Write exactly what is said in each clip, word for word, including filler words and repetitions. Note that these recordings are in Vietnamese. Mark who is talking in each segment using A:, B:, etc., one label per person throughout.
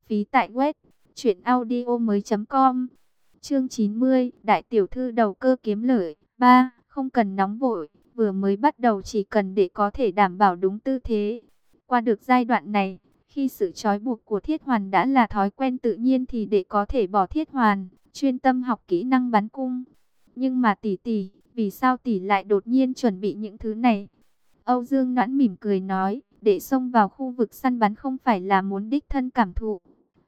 A: phí tại web truyện audio mới chấm com. Chương chín mươi, đại tiểu thư đầu cơ kiếm lợi. Ba, không cần nóng vội, vừa mới bắt đầu chỉ cần để có thể đảm bảo đúng tư thế. Qua được giai đoạn này, khi sự trói buộc của thiết hoàn đã là thói quen tự nhiên thì để có thể bỏ thiết hoàn, chuyên tâm học kỹ năng bắn cung. Nhưng mà tỷ tỷ, vì sao tỷ lại đột nhiên chuẩn bị những thứ này? Âu Dương Noãn mỉm cười nói, để xông vào khu vực săn bắn không phải là muốn đích thân cảm thụ.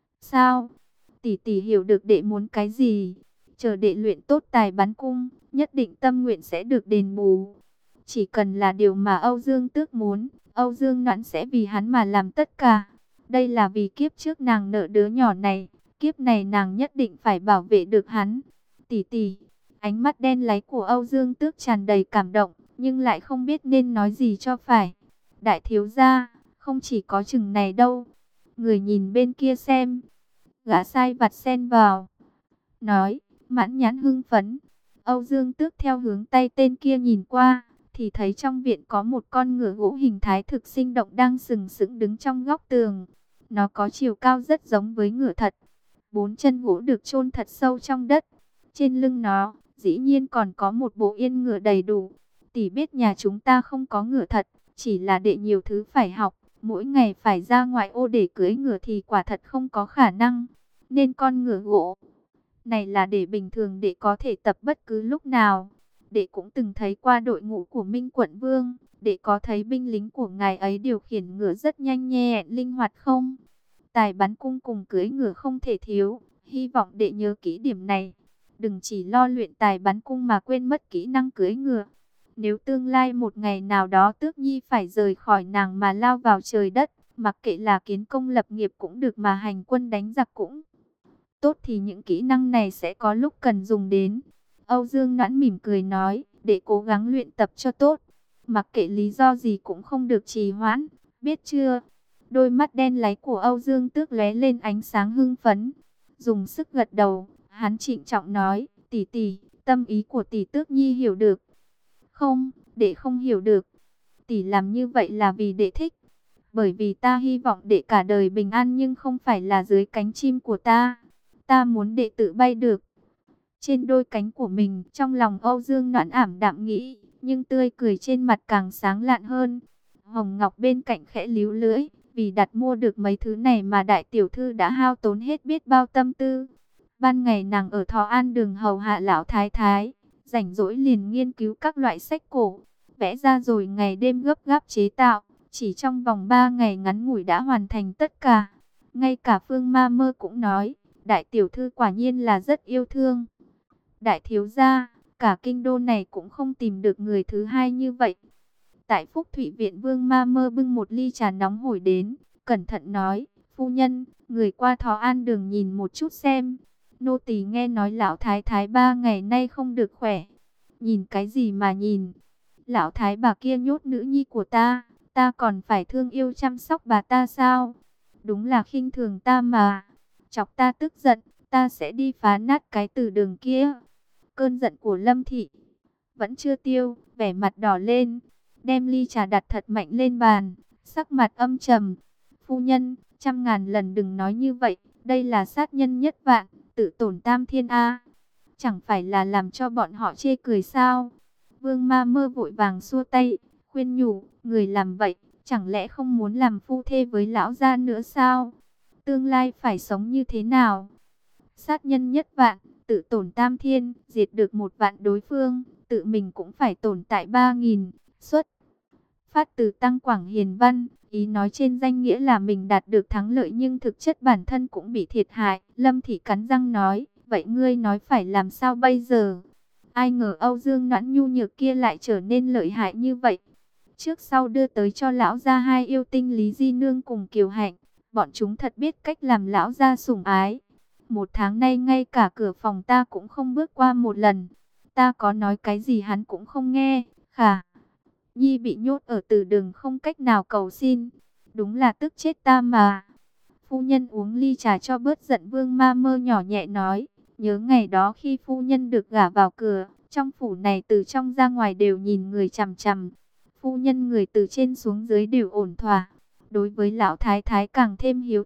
A: Sao? Tỷ tỷ hiểu được đệ muốn cái gì? Chờ đệ luyện tốt tài bắn cung, nhất định tâm nguyện sẽ được đền bù. Chỉ cần là điều mà Âu Dương Tước muốn, Âu Dương Noãn sẽ vì hắn mà làm tất cả. Đây là vì kiếp trước nàng nợ đứa nhỏ này, kiếp này nàng nhất định phải bảo vệ được hắn. Tỷ tỷ, ánh mắt đen láy của Âu Dương Tước tràn đầy cảm động, nhưng lại không biết nên nói gì cho phải. Đại thiếu gia, không chỉ có chừng này đâu. Người nhìn bên kia xem. Gã sai vặt xen vào. Nói, mãn nhãn hưng phấn. Âu Dương Tước theo hướng tay tên kia nhìn qua, thì thấy trong viện có một con ngựa gỗ hình thái thực sinh động đang sừng sững đứng trong góc tường. Nó có chiều cao rất giống với ngựa thật. Bốn chân gỗ được chôn thật sâu trong đất. Trên lưng nó, dĩ nhiên còn có một bộ yên ngựa đầy đủ. Tỷ biết nhà chúng ta không có ngựa thật, chỉ là đệ nhiều thứ phải học. Mỗi ngày phải ra ngoại ô để cưỡi ngựa thì quả thật không có khả năng. Nên con ngựa gỗ này là để bình thường để có thể tập bất cứ lúc nào. Đệ cũng từng thấy qua đội ngũ của Minh Quận Vương. Đệ có thấy binh lính của ngài ấy điều khiển ngựa rất nhanh nhẹn linh hoạt không? Tài bắn cung cùng cưỡi ngựa không thể thiếu. Hy vọng đệ nhớ kỹ điểm này. Đừng chỉ lo luyện tài bắn cung mà quên mất kỹ năng cưỡi ngựa. Nếu tương lai một ngày nào đó Tước Nhi phải rời khỏi nàng mà lao vào trời đất, mặc kệ là kiến công lập nghiệp cũng được mà hành quân đánh giặc cũng tốt thì những kỹ năng này sẽ có lúc cần dùng đến. Âu Dương Noãn mỉm cười nói, để cố gắng luyện tập cho tốt. Mặc kệ lý do gì cũng không được trì hoãn, biết chưa? Đôi mắt đen láy của Âu Dương Tước lóe lên ánh sáng hưng phấn. Dùng sức gật đầu, hắn trịnh trọng nói, tỷ tỷ, tâm ý của tỷ Tước Nhi hiểu được. Không, đệ không hiểu được. Tỷ làm như vậy là vì đệ thích. Bởi vì ta hy vọng đệ cả đời bình an nhưng không phải là dưới cánh chim của ta. Ta muốn đệ tự bay được trên đôi cánh của mình. Trong lòng Âu Dương Noãn ảm đạm nghĩ, nhưng tươi cười trên mặt càng sáng lạn hơn. Hồng Ngọc bên cạnh khẽ líu lưỡi, vì đặt mua được mấy thứ này mà đại tiểu thư đã hao tốn hết biết bao tâm tư. Ban ngày nàng ở Thọ An Đường hầu hạ lão thái thái, rảnh rỗi liền nghiên cứu các loại sách cổ, vẽ ra rồi ngày đêm gấp gáp chế tạo. Chỉ trong vòng ba ngày ngắn ngủi đã hoàn thành tất cả. Ngay cả Phương Ma Mơ cũng nói, đại tiểu thư quả nhiên là rất yêu thương. Đại thiếu gia, cả kinh đô này cũng không tìm được người thứ hai như vậy. Tại Phúc Thụy Viện, Vương Ma Mơ bưng một ly trà nóng hổi đến, cẩn thận nói, phu nhân, người qua Thọ An Đường nhìn một chút xem. Nô tỳ nghe nói lão thái thái ba ngày nay không được khỏe. Nhìn cái gì mà nhìn? Lão thái bà kia nhốt nữ nhi của ta, ta còn phải thương yêu chăm sóc bà ta sao? Đúng là khinh thường ta mà. Chọc ta tức giận, ta sẽ đi phá nát cái từ đường kia. Cơn giận của Lâm Thị vẫn chưa tiêu, vẻ mặt đỏ lên, đem ly trà đặt thật mạnh lên bàn, sắc mặt âm trầm. Phu nhân, trăm ngàn lần đừng nói như vậy, đây là sát nhân nhất vạn, tự tổn tam thiên a. Chẳng phải là làm cho bọn họ chê cười sao? Vương Ma Mơ vội vàng xua tay, khuyên nhủ, người làm vậy, chẳng lẽ không muốn làm phu thê với lão gia nữa sao? Tương lai phải sống như thế nào? Sát nhân nhất vạn, tự tổn tam thiên, diệt được một vạn đối phương, tự mình cũng phải tồn tại ba nghìn. Xuất phát từ Tăng Quảng Hiền Văn, ý nói trên danh nghĩa là mình đạt được thắng lợi nhưng thực chất bản thân cũng bị thiệt hại. Lâm Thị cắn răng nói, vậy ngươi nói phải làm sao bây giờ? Ai ngờ Âu Dương Noãn nhu nhược kia lại trở nên lợi hại như vậy. Trước sau đưa tới cho lão gia hai yêu tinh Lý Di Nương cùng Kiều Hạnh. Bọn chúng thật biết cách làm lão gia sủng ái. Một tháng nay ngay cả cửa phòng ta cũng không bước qua một lần. Ta có nói cái gì hắn cũng không nghe. Khả Nhi bị nhốt ở từ đường không cách nào cầu xin. Đúng là tức chết ta mà. Phu nhân uống ly trà cho bớt giận. Vương Ma Mơ nhỏ nhẹ nói. Nhớ ngày đó khi phu nhân được gả vào cửa, trong phủ này từ trong ra ngoài đều nhìn người chằm chằm. Phu nhân người từ trên xuống dưới đều ổn thỏa. Đối với lão thái thái càng thêm hiếu thuận,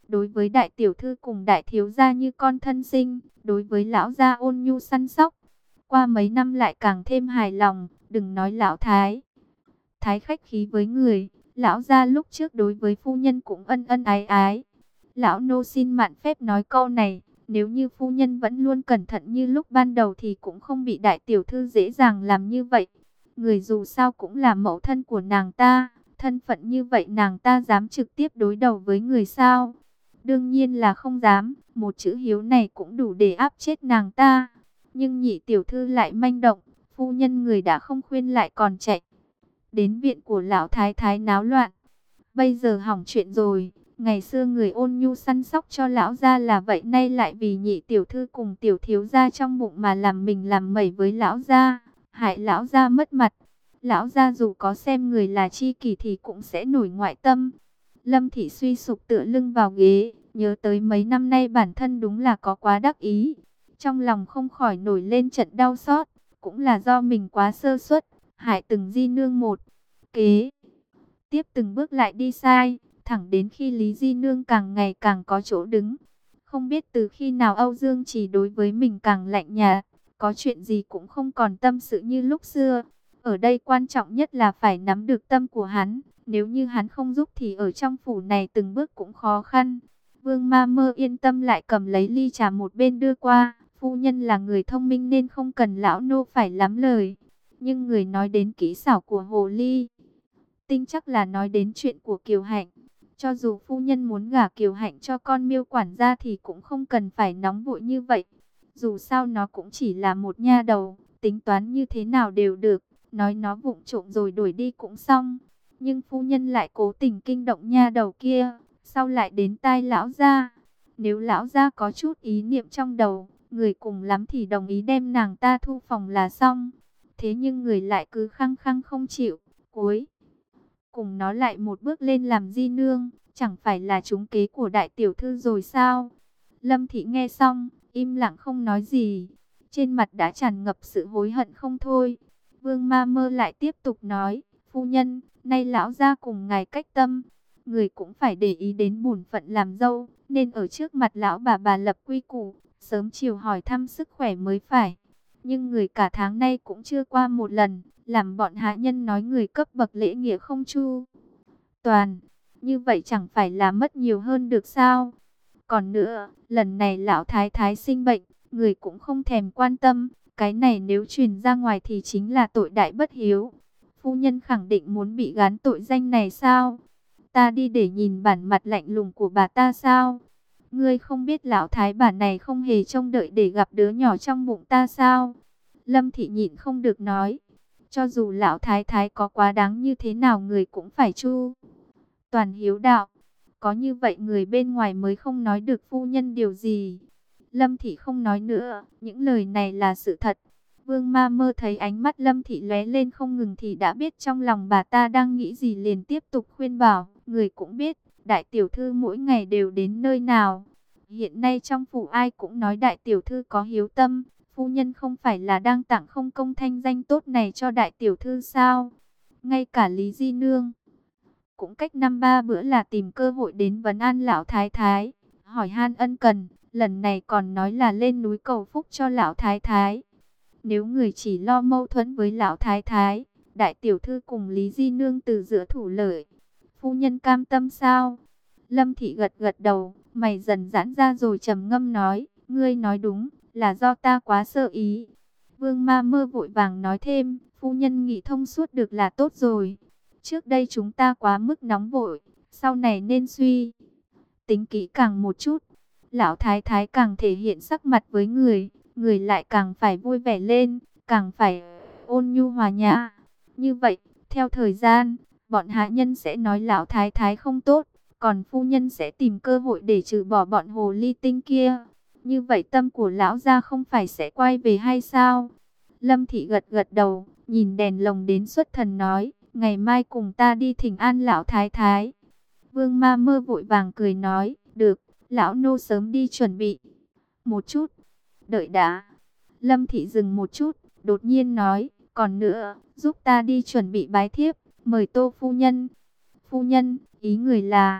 A: đối với đại tiểu thư cùng đại thiếu gia như con thân sinh, đối với lão gia ôn nhu săn sóc. Qua mấy năm lại càng thêm hài lòng, đừng nói lão thái. Thái khách khí với người, lão gia lúc trước đối với phu nhân cũng ân ân ái ái. Lão nô xin mạn phép nói câu này, nếu như phu nhân vẫn luôn cẩn thận như lúc ban đầu thì cũng không bị đại tiểu thư dễ dàng làm như vậy. Người dù sao cũng là mẫu thân của nàng ta, thân phận như vậy nàng ta dám trực tiếp đối đầu với người sao? Đương nhiên là không dám, một chữ hiếu này cũng đủ để áp chết nàng ta. Nhưng nhị tiểu thư lại manh động, phu nhân người đã không khuyên lại còn chạy đến viện của lão thái thái náo loạn. Bây giờ hỏng chuyện rồi, ngày xưa người ôn nhu săn sóc cho lão gia là vậy, nay lại vì nhị tiểu thư cùng tiểu thiếu gia trong bụng mà làm mình làm mẩy với lão gia, hại lão gia mất mặt. Lão gia dù có xem người là chi kỷ thì cũng sẽ nổi ngoại tâm. Lâm Thị suy sụp tựa lưng vào ghế, nhớ tới mấy năm nay bản thân đúng là có quá đắc ý. Trong lòng không khỏi nổi lên trận đau xót, cũng là do mình quá sơ suất, hại từng di nương một kế. Tiếp từng bước lại đi sai, thẳng đến khi Lý Di Nương càng ngày càng có chỗ đứng. Không biết từ khi nào Âu Dương chỉ đối với mình càng lạnh nhạt, có chuyện gì cũng không còn tâm sự như lúc xưa. Ở đây quan trọng nhất là phải nắm được tâm của hắn, nếu như hắn không giúp thì ở trong phủ này từng bước cũng khó khăn. Vương Ma Mơ yên tâm lại cầm lấy ly trà một bên đưa qua, phu nhân là người thông minh nên không cần lão nô phải lắm lời. Nhưng người nói đến kỹ xảo của hồ ly tinh chắc là nói đến chuyện của Kiều Hạnh. Cho dù phu nhân muốn gả Kiều Hạnh cho con Miêu quản gia thì cũng không cần phải nóng vội như vậy. Dù sao nó cũng chỉ là một nha đầu, tính toán như thế nào đều được, nói nó vụng trộm rồi đuổi đi cũng xong. Nhưng phu nhân lại cố tình kinh động nha đầu kia, sau lại đến tai lão gia. Nếu lão gia có chút ý niệm trong đầu, người cùng lắm thì đồng ý đem nàng ta thu phòng là xong. Thế nhưng người lại cứ khăng khăng không chịu, cuối cùng nó lại một bước lên làm di nương, chẳng phải là trúng kế của đại tiểu thư rồi sao? Lâm Thị nghe xong, im lặng không nói gì, trên mặt đã tràn ngập sự hối hận không thôi. Vương Ma Mơ lại tiếp tục nói, phu nhân, nay lão gia cùng ngài cách tâm, người cũng phải để ý đến bổn phận làm dâu, nên ở trước mặt lão bà bà lập quy củ, sớm chiều hỏi thăm sức khỏe mới phải. Nhưng người cả tháng nay cũng chưa qua một lần, làm bọn hạ nhân nói người cấp bậc lễ nghĩa không chu toàn, như vậy chẳng phải là mất nhiều hơn được sao? Còn nữa, lần này lão thái thái sinh bệnh, người cũng không thèm quan tâm, cái này nếu truyền ra ngoài thì chính là tội đại bất hiếu. Phu nhân khẳng định muốn bị gán tội danh này sao? Ta đi để nhìn bản mặt lạnh lùng của bà ta sao? Ngươi không biết lão thái bà này không hề trông đợi để gặp đứa nhỏ trong bụng ta sao? Lâm Thị nhịn không được nói. Cho dù lão thái thái có quá đáng như thế nào người cũng phải chu toàn hiếu đạo. Có như vậy người bên ngoài mới không nói được phu nhân điều gì. Lâm Thị không nói nữa, những lời này là sự thật. Vương Ma Mơ thấy ánh mắt Lâm Thị lóe lên không ngừng thì đã biết trong lòng bà ta đang nghĩ gì, liền tiếp tục khuyên bảo. Người cũng biết, đại tiểu thư mỗi ngày đều đến nơi nào. Hiện nay trong phủ ai cũng nói đại tiểu thư có hiếu tâm. Phu nhân không phải là đang tặng không công thanh danh tốt này cho đại tiểu thư sao? Ngay cả Lý Di Nương cũng cách năm ba bữa là tìm cơ hội đến vấn an lão thái thái, hỏi han ân cần, lần này còn nói là lên núi cầu phúc cho lão thái thái. Nếu người chỉ lo mâu thuẫn với lão thái thái, đại tiểu thư cùng Lý Di Nương từ giữa thủ lợi, phu nhân cam tâm sao? Lâm Thị gật gật đầu, mày dần giãn ra rồi trầm ngâm nói, ngươi nói đúng, là do ta quá sơ ý. Vương Ma Mơ vội vàng nói thêm, phu nhân nghĩ thông suốt được là tốt rồi. Trước đây chúng ta quá mức nóng vội, sau này nên suy tính kỹ càng một chút. Lão thái thái càng thể hiện sắc mặt với người, người lại càng phải vui vẻ lên, càng phải ôn nhu hòa nhã. Như vậy, theo thời gian, bọn hạ nhân sẽ nói lão thái thái không tốt, còn phu nhân sẽ tìm cơ hội để trừ bỏ bọn hồ ly tinh kia. Như vậy tâm của lão gia không phải sẽ quay về hay sao? Lâm Thị gật gật đầu, nhìn đèn lồng đến xuất thần nói, ngày mai cùng ta đi thỉnh an lão thái thái. Vương Ma Mơ vội vàng cười nói, được, lão nô sớm đi chuẩn bị một chút. Đợi đã. Lâm Thị dừng một chút, đột nhiên nói, còn nữa, giúp ta đi chuẩn bị bái thiếp, mời Tô phu nhân. Phu nhân, ý người là...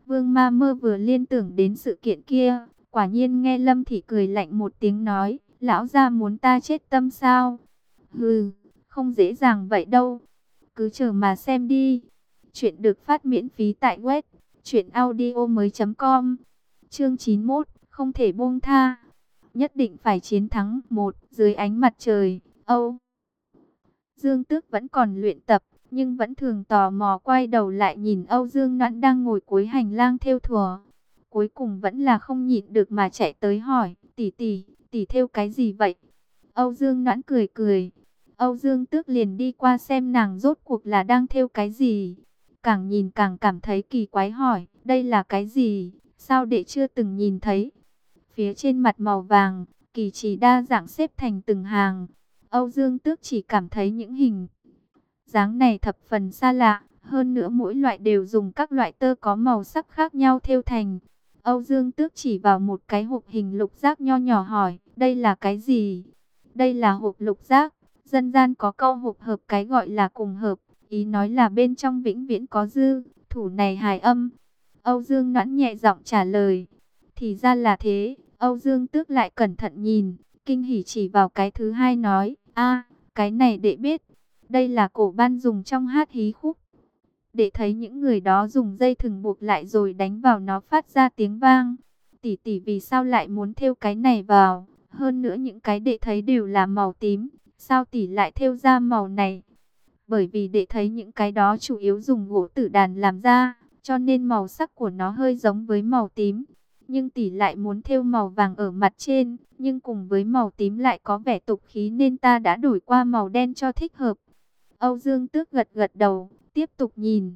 A: Vương Ma Mơ vừa liên tưởng đến sự kiện kia, quả nhiên nghe Lâm Thị cười lạnh một tiếng nói, lão gia muốn ta chết tâm sao? Hừ, không dễ dàng vậy đâu, cứ chờ mà xem đi. Chuyện được phát miễn phí tại web truyện audio mới chấm com. Chương chín mươi mốt, không thể buông tha. Nhất định phải chiến thắng. Một, dưới ánh mặt trời, Âu Dương Tước vẫn còn luyện tập, nhưng vẫn thường tò mò quay đầu lại nhìn Âu Dương Noãn đang ngồi cuối hành lang thêu thùa. Cuối cùng vẫn là không nhịn được mà chạy tới hỏi, tỷ tỷ, tỷ thêu cái gì vậy? Âu Dương Noãn cười cười. Âu Dương Tước liền đi qua xem nàng rốt cuộc là đang thêu cái gì. Càng nhìn càng cảm thấy kỳ quái, hỏi, đây là cái gì? Sao đệ chưa từng nhìn thấy? Phía trên mặt màu vàng, kỳ trì đa dạng xếp thành từng hàng. Âu Dương Tước chỉ cảm thấy những hình dáng này thập phần xa lạ. Hơn nữa mỗi loại đều dùng các loại tơ có màu sắc khác nhau thêu thành. Âu Dương Tước chỉ vào một cái hộp hình lục giác nho nhỏ hỏi, đây là cái gì? Đây là hộp lục giác. Dân gian có câu hộp hợp cái gọi là cùng hợp, ý nói là bên trong vĩnh viễn có dư, thủ này hài âm. Âu Dương Noãn nhẹ giọng trả lời. Thì ra là thế. Âu Dương Tước lại cẩn thận nhìn, kinh hỉ chỉ vào cái thứ hai nói, a, cái này đệ biết, đây là cổ ban dùng trong hát hí khúc. Đệ thấy những người đó dùng dây thừng buộc lại rồi đánh vào nó phát ra tiếng vang. Tỷ tỷ vì sao lại muốn thêu cái này vào? Hơn nữa những cái đệ thấy đều là màu tím, sao tỷ lại thêu ra màu này? Bởi vì đệ thấy những cái đó chủ yếu dùng gỗ tử đàn làm ra, cho nên màu sắc của nó hơi giống với màu tím. Nhưng tỷ lại muốn thêu màu vàng ở mặt trên, nhưng cùng với màu tím lại có vẻ tục khí nên ta đã đổi qua màu đen cho thích hợp. Âu Dương Tước gật gật đầu, tiếp tục nhìn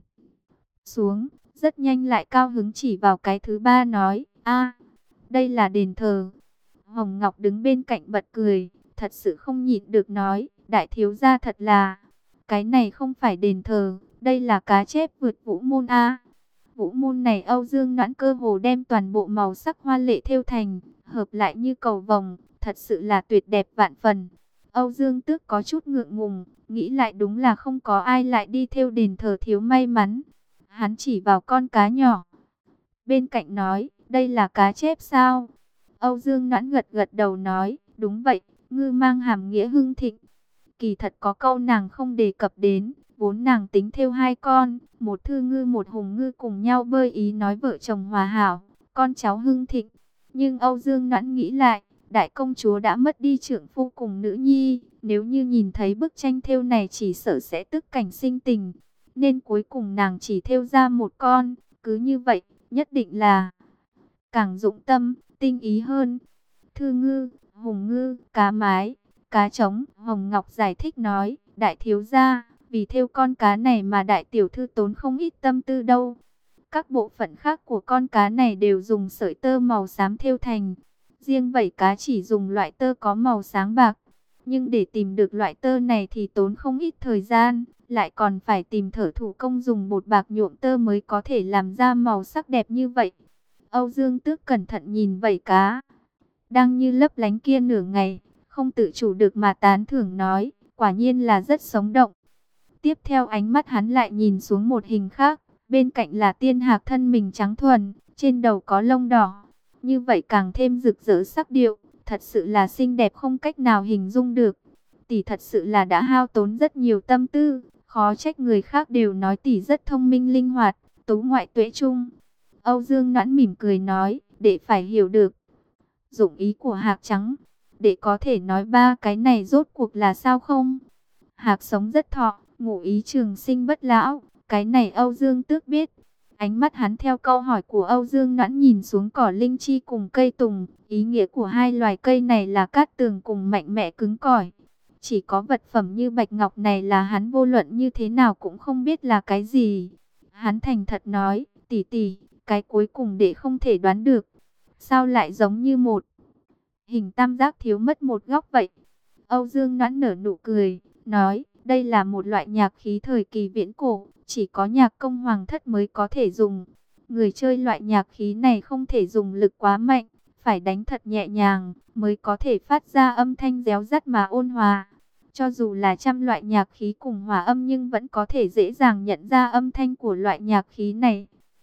A: xuống, rất nhanh lại cao hứng chỉ vào cái thứ ba nói, a, đây là đền thờ. Hồng Ngọc đứng bên cạnh bật cười, thật sự không nhịn được nói, đại thiếu gia thật là, cái này không phải đền thờ, đây là cá chép vượt vũ môn a. Vũ môn này Âu Dương Noãn cơ hồ đem toàn bộ màu sắc hoa lệ thêu thành, hợp lại như cầu vồng, thật sự là tuyệt đẹp vạn phần. Âu Dương Tước có chút ngượng ngùng, nghĩ lại đúng là không có ai lại đi thêu đền thờ thiếu may mắn. Hắn chỉ vào con cá nhỏ bên cạnh nói, đây là cá chép sao? Âu Dương Noãn gật gật đầu nói, đúng vậy, ngư mang hàm nghĩa hưng thịnh. Kỳ thật có câu nàng không đề cập đến, vốn nàng tính thêu hai con, một thư ngư một hùng ngư cùng nhau bơi, ý nói vợ chồng hòa hảo, con cháu hưng thịnh. Nhưng Âu Dương Noãn nghĩ lại, đại công chúa đã mất đi trượng phu cùng nữ nhi, nếu như nhìn thấy bức tranh thêu này chỉ sợ sẽ tức cảnh sinh tình, nên cuối cùng nàng chỉ thêu ra một con, cứ như vậy, nhất định là càng dụng tâm, tinh ý hơn. Thư ngư, hùng ngư, cá mái, cá trống, Hồng Ngọc giải thích nói, đại thiếu gia, vì thêu con cá này mà đại tiểu thư tốn không ít tâm tư đâu. Các bộ phận khác của con cá này đều dùng sợi tơ màu xám thêu thành. Riêng vảy cá chỉ dùng loại tơ có màu sáng bạc. Nhưng để tìm được loại tơ này thì tốn không ít thời gian, lại còn phải tìm thợ thủ công dùng bột bạc nhuộm tơ mới có thể làm ra màu sắc đẹp như vậy. Âu Dương Tước cẩn thận nhìn vảy cá đang như lấp lánh kia nửa ngày, không tự chủ được mà tán thưởng nói, quả nhiên là rất sống động. Tiếp theo ánh mắt hắn lại nhìn xuống một hình khác, bên cạnh là tiên hạc thân mình trắng thuần, trên đầu có lông đỏ, như vậy càng thêm rực rỡ sắc điệu, thật sự là xinh đẹp không cách nào hình dung được. Tỷ thật sự là đã hao tốn rất nhiều tâm tư, khó trách người khác đều nói tỷ rất thông minh linh hoạt, tú ngoại tuệ trung. Âu Dương Noãn mỉm cười nói, để phải hiểu được dụng ý của hạc trắng, để có thể nói ba cái này rốt cuộc là sao không? Hạc sống rất thọ, ngụ ý trường sinh bất lão, cái này Âu Dương Tước biết. Ánh mắt hắn theo câu hỏi của Âu Dương Noãn nhìn xuống cỏ linh chi cùng cây tùng, ý nghĩa của hai loài cây này là cát tường cùng mạnh mẽ cứng cỏi. Chỉ có vật phẩm như bạch ngọc này là hắn vô luận như thế nào cũng không biết là cái gì. Hắn thành thật nói, tỷ tỷ, cái cuối cùng để không thể đoán được. Sao lại giống như một hình tam giác thiếu mất một góc vậy? Âu Dương Noãn nở nụ cười, nói, đây là một loại nhạc khí thời kỳ viễn cổ, chỉ có nhạc công hoàng thất mới có thể dùng. Người chơi loại nhạc khí này không thể dùng lực quá mạnh, phải đánh thật nhẹ nhàng, mới có thể phát ra âm thanh réo rắt mà ôn hòa. Cho dù là trăm loại nhạc khí cùng hòa âm nhưng vẫn có thể dễ dàng nhận ra âm thanh của loại nhạc khí này.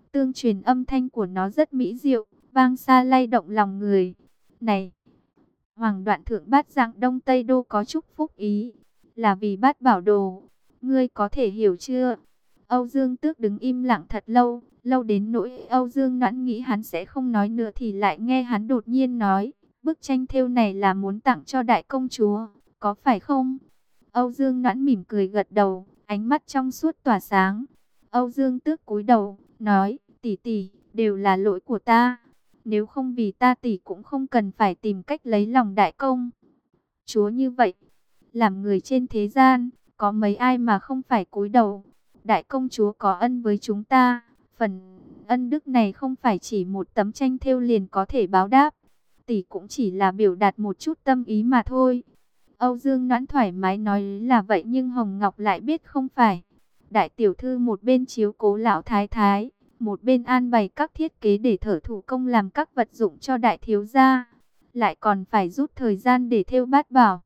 A: Tương truyền âm thanh của nó rất mỹ diệu, vang xa lay động lòng người. Này, Hoàng Đoạn Thượng Bát Dạng Đông Tây Đô có chúc phúc ý, là vì Bát Bảo Đồ. Ngươi có thể hiểu chưa? Âu Dương Tước đứng im lặng thật lâu, lâu đến nỗi Âu Dương Noãn nghĩ hắn sẽ không nói nữa thì lại nghe hắn đột nhiên nói, bức tranh thêu này là muốn tặng cho đại công chúa, có phải không? Âu Dương Noãn mỉm cười gật đầu, ánh mắt trong suốt tỏa sáng. Âu Dương Tước cúi đầu, nói, tỷ tỷ, đều là lỗi của ta. Nếu không vì ta tỷ cũng không cần phải tìm cách lấy lòng đại công chúa như vậy. Làm người trên thế gian, có mấy ai mà không phải cúi đầu. Đại công chúa có ân với chúng ta, phần ân đức này không phải chỉ một tấm tranh thêu liền có thể báo đáp. Tỷ cũng chỉ là biểu đạt một chút tâm ý mà thôi. Âu Dương Noãn thoải mái nói là vậy nhưng Hồng Ngọc lại biết không phải. Đại tiểu thư một bên chiếu cố lão thái thái, một bên an bày các thiết kế để thợ thủ công làm các vật dụng cho đại thiếu gia, lại còn phải rút thời gian để thêu bát bảo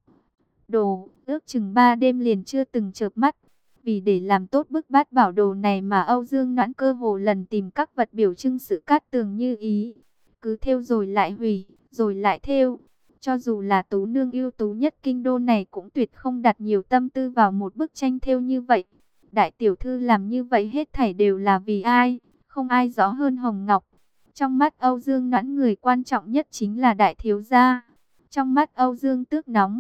A: đồ, ước chừng ba đêm liền chưa từng chợp mắt. Vì để làm tốt bức bát bảo đồ này mà Âu Dương Noãn cơ hồ lần tìm các vật biểu trưng sự cát tường như ý, cứ thêu rồi lại hủy, rồi lại thêu. Cho dù là tú nương ưu tú nhất kinh đô này cũng tuyệt không đặt nhiều tâm tư vào một bức tranh thêu như vậy. Đại tiểu thư làm như vậy hết thảy đều là vì ai? Không ai rõ hơn Hồng Ngọc. Trong mắt Âu Dương Noãn người quan trọng nhất chính là đại thiếu gia. Trong mắt Âu Dương Tước nóng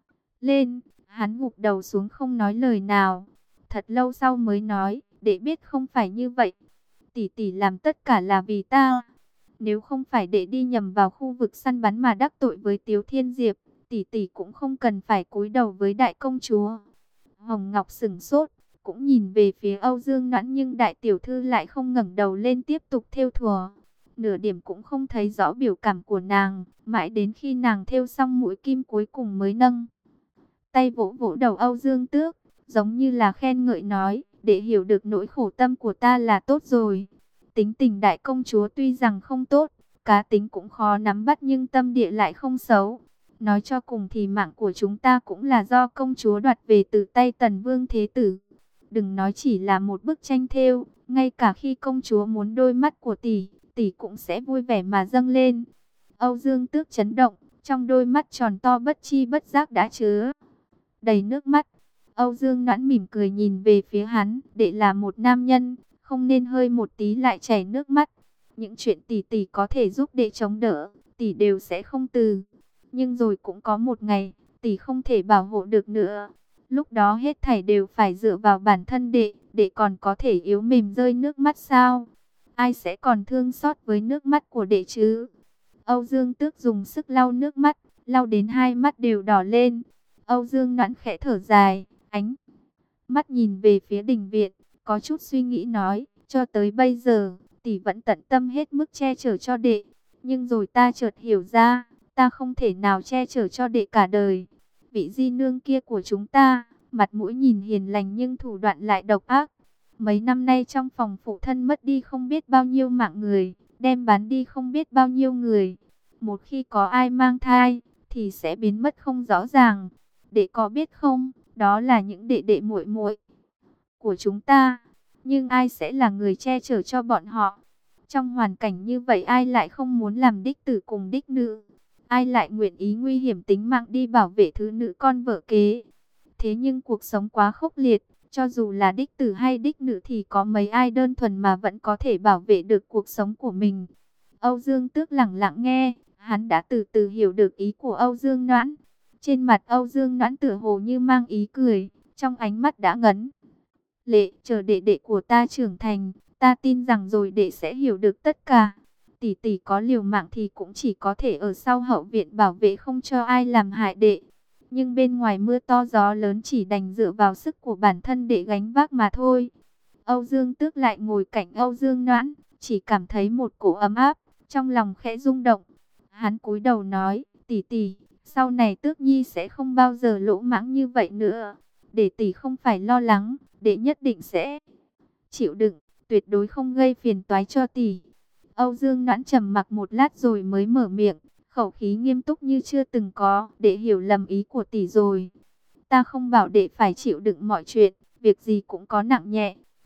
A: lên, hắn gục đầu xuống không nói lời nào. Thật lâu sau mới nói, đệ biết không phải như vậy. Tỷ tỷ làm tất cả là vì ta. Nếu không phải đệ đi nhầm vào khu vực săn bắn mà đắc tội với Tiếu Thiên Diệp, tỷ tỷ cũng không cần phải cúi đầu với đại công chúa. Hồng Ngọc sững sốt, cũng nhìn về phía Âu Dương Noãn nhưng đại tiểu thư lại không ngẩng đầu lên tiếp tục thêu thùa. Nửa điểm cũng không thấy rõ biểu cảm của nàng, mãi đến khi nàng thêu xong mũi kim cuối cùng mới nâng tay vỗ vỗ đầu Âu Dương Tước, giống như là khen ngợi nói, để hiểu được nỗi khổ tâm của ta là tốt rồi. Tính tình đại công chúa tuy rằng không tốt, cá tính cũng khó nắm bắt nhưng tâm địa lại không xấu. Nói cho cùng thì mạng của chúng ta cũng là do công chúa đoạt về từ tay Tần Vương Thế Tử. Đừng nói chỉ là một bức tranh thêu, ngay cả khi công chúa muốn đôi mắt của tỷ, tỷ cũng sẽ vui vẻ mà dâng lên. Âu Dương Tước chấn động, trong đôi mắt tròn to bất chi bất giác đã chứa đầy nước mắt. Âu Dương Noãn mỉm cười nhìn về phía hắn, đệ là một nam nhân, không nên hơi một tí lại chảy nước mắt. Những chuyện tỷ tỷ có thể giúp đệ chống đỡ, tỷ đều sẽ không từ. Nhưng rồi cũng có một ngày, tỷ không thể bảo hộ được nữa. Lúc đó hết thảy đều phải dựa vào bản thân đệ, đệ còn có thể yếu mềm rơi nước mắt sao? Ai sẽ còn thương xót với nước mắt của đệ chứ? Âu Dương Tước dùng sức lau nước mắt, lau đến hai mắt đều đỏ lên. Âu Dương Noãn khẽ thở dài, ánh mắt nhìn về phía đình viện, có chút suy nghĩ nói, cho tới bây giờ, tỷ vẫn tận tâm hết mức che chở cho đệ. Nhưng rồi ta chợt hiểu ra, ta không thể nào che chở cho đệ cả đời. Vị di nương kia của chúng ta, mặt mũi nhìn hiền lành nhưng thủ đoạn lại độc ác. Mấy năm nay trong phòng phụ thân mất đi không biết bao nhiêu mạng người, đem bán đi không biết bao nhiêu người. Một khi có ai mang thai, thì sẽ biến mất không rõ ràng. Đệ có biết không, đó là những đệ đệ muội muội của chúng ta. Nhưng ai sẽ là người che chở cho bọn họ? Trong hoàn cảnh như vậy ai lại không muốn làm đích tử cùng đích nữ? Ai lại nguyện ý nguy hiểm tính mạng đi bảo vệ thứ nữ con vợ kế? Thế nhưng cuộc sống quá khốc liệt, cho dù là đích tử hay đích nữ thì có mấy ai đơn thuần mà vẫn có thể bảo vệ được cuộc sống của mình. Âu Dương Tước lặng lặng nghe, hắn đã từ từ hiểu được ý của Âu Dương Noãn. Trên mặt Âu Dương Noãn tựa hồ như mang ý cười, trong ánh mắt đã ngấn lệ, chờ đệ đệ của ta trưởng thành, ta tin rằng rồi đệ sẽ hiểu được tất cả. Tỷ tỷ có liều mạng thì cũng chỉ có thể ở sau hậu viện bảo vệ không cho ai làm hại đệ. Nhưng bên ngoài mưa to gió lớn chỉ đành dựa vào sức của bản thân để gánh vác mà thôi. Âu Dương Tước lại ngồi cạnh Âu Dương Noãn, chỉ cảm thấy một cổ ấm áp, trong lòng khẽ rung động. Hắn cúi đầu nói, tỷ tỷ, sau này Tước Nhi sẽ không bao giờ lỗ mãng như vậy nữa. Để tỷ không phải lo lắng, đệ nhất định sẽ chịu đựng, tuyệt đối không gây phiền toái cho tỷ. Âu Dương Noãn trầm mặc một lát rồi mới mở miệng, khẩu khí nghiêm túc như chưa từng có, đệ hiểu lầm ý của tỷ rồi. Ta không bảo đệ phải chịu đựng mọi chuyện, việc gì cũng có nặng nhẹ.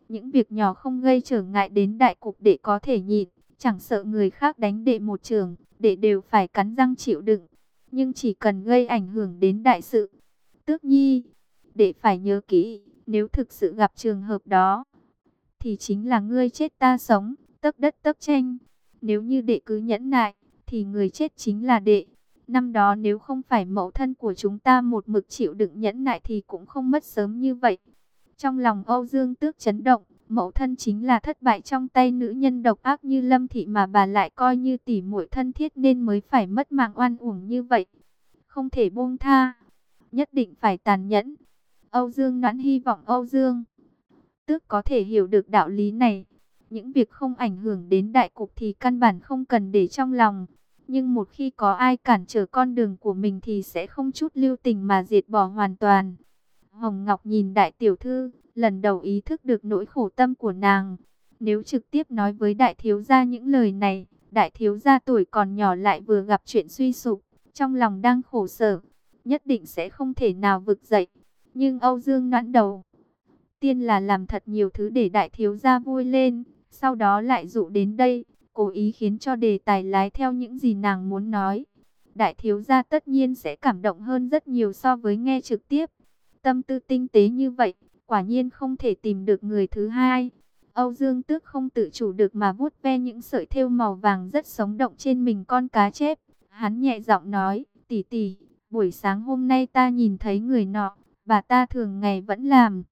A: những việc nhỏ không gây trở ngại đến đại cục đệ có thể nhịn, chẳng sợ người khác đánh đệ một chưởng, đệ đều phải cắn răng chịu đựng. Nhưng chỉ cần gây ảnh hưởng đến đại sự, Tước Nhi, đệ phải nhớ kỹ, nếu thực sự gặp trường hợp đó, thì chính là ngươi chết ta sống, tấc đất tấc tranh. Nếu như đệ cứ nhẫn nại, thì người chết chính là đệ. Năm đó nếu không phải mẫu thân của chúng ta một mực chịu đựng nhẫn nại thì cũng không mất sớm như vậy. Trong lòng Âu Dương Tước chấn động, mẫu thân chính là thất bại trong tay nữ nhân độc ác như Lâm Thị mà bà lại coi như tỉ muội thân thiết nên mới phải mất mạng oan uổng như vậy. Không thể buông tha, nhất định phải tàn nhẫn. Âu Dương Noãn hy vọng Âu Dương Tước có thể hiểu được đạo lý này. Những việc không ảnh hưởng đến đại cục thì căn bản không cần để trong lòng. Nhưng một khi có ai cản trở con đường của mình thì sẽ không chút lưu tình mà diệt bỏ hoàn toàn. Hồng Ngọc nhìn đại tiểu thư, lần đầu ý thức được nỗi khổ tâm của nàng. Nếu trực tiếp nói với đại thiếu gia những lời này, đại thiếu gia tuổi còn nhỏ lại vừa gặp chuyện suy sụp, trong lòng đang khổ sở, nhất định sẽ không thể nào vực dậy. Nhưng Âu Dương Noãn đầu tiên là làm thật nhiều thứ để đại thiếu gia vui lên, sau đó lại dụ đến đây, cố ý khiến cho đề tài lái theo những gì nàng muốn nói. Đại thiếu gia tất nhiên sẽ cảm động hơn rất nhiều so với nghe trực tiếp. Tâm tư tinh tế như vậy, quả nhiên không thể tìm được người thứ hai. Âu Dương Tước không tự chủ được mà vuốt ve những sợi thêu màu vàng rất sống động trên mình con cá chép. Hắn nhẹ giọng nói, tỷ tỷ, buổi sáng hôm nay ta nhìn thấy người nọ, bà ta thường ngày vẫn làm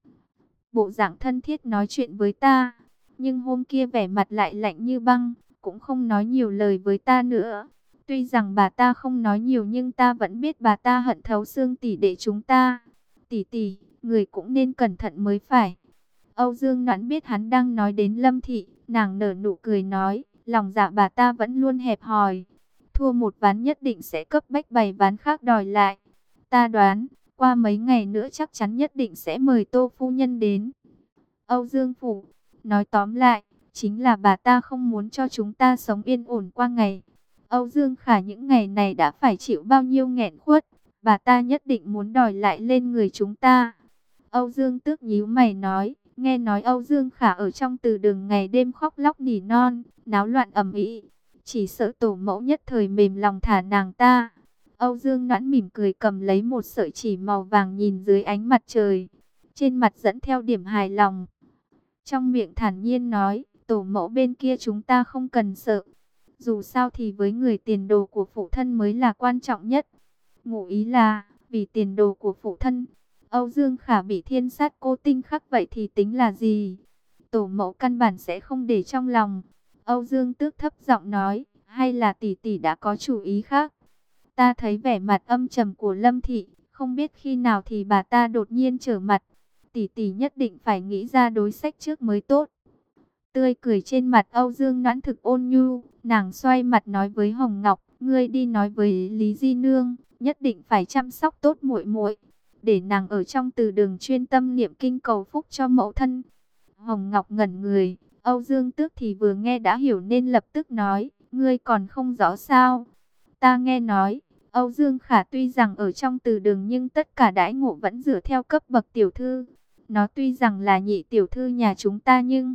A: bộ dạng thân thiết nói chuyện với ta, nhưng hôm kia vẻ mặt lại lạnh như băng, cũng không nói nhiều lời với ta nữa. Tuy rằng bà ta không nói nhiều nhưng ta vẫn biết bà ta hận thấu xương tỷ đệ chúng ta. Tỷ tỷ, người cũng nên cẩn thận mới phải. Âu Dương Noãn biết hắn đang nói đến Lâm Thị, nàng nở nụ cười nói, lòng dạ bà ta vẫn luôn hẹp hòi. Thua một ván nhất định sẽ cấp bách bày ván khác đòi lại. Ta đoán, qua mấy ngày nữa chắc chắn nhất định sẽ mời Tô phu nhân đến Âu Dương phủ. Nói tóm lại, chính là bà ta không muốn cho chúng ta sống yên ổn qua ngày. Âu Dương Khả những ngày này đã phải chịu bao nhiêu nghẹn khuất, bà ta nhất định muốn đòi lại lên người chúng ta. Âu Dương Tước nhíu mày nói, nghe nói Âu Dương Khả ở trong từ đường ngày đêm khóc lóc nỉ non, náo loạn ầm ĩ, chỉ sợ tổ mẫu nhất thời mềm lòng thả nàng ta. Âu Dương Noãn mỉm cười cầm lấy một sợi chỉ màu vàng nhìn dưới ánh mặt trời, trên mặt dẫn theo điểm hài lòng. Trong miệng thản nhiên nói, tổ mẫu bên kia chúng ta không cần sợ. Dù sao thì với người tiền đồ của phụ thân mới là quan trọng nhất. Ngụ ý là, vì tiền đồ của phụ thân, Âu Dương Khả bị thiên sát cô tinh khắc vậy thì tính là gì? Tổ mẫu căn bản sẽ không để trong lòng. Âu Dương Tước thấp giọng nói, hay là tỷ tỷ đã có chủ ý khác? Ta thấy vẻ mặt âm trầm của Lâm Thị, không biết khi nào thì bà ta đột nhiên trở mặt. Tỷ tỷ nhất định phải nghĩ ra đối sách trước mới tốt. Tươi cười trên mặt Âu Dương Noãn thực ôn nhu, nàng xoay mặt nói với Hồng Ngọc, ngươi đi nói với Lý Di Nương, nhất định phải chăm sóc tốt muội muội, để nàng ở trong từ đường chuyên tâm niệm kinh cầu phúc cho mẫu thân. Hồng Ngọc ngẩn người, Âu Dương Tước thì vừa nghe đã hiểu nên lập tức nói, ngươi còn không rõ sao? Ta nghe nói, Âu Dương Khả tuy rằng ở trong từ đường nhưng tất cả đãi ngộ vẫn dựa theo cấp bậc tiểu thư. Nó tuy rằng là nhị tiểu thư nhà chúng ta nhưng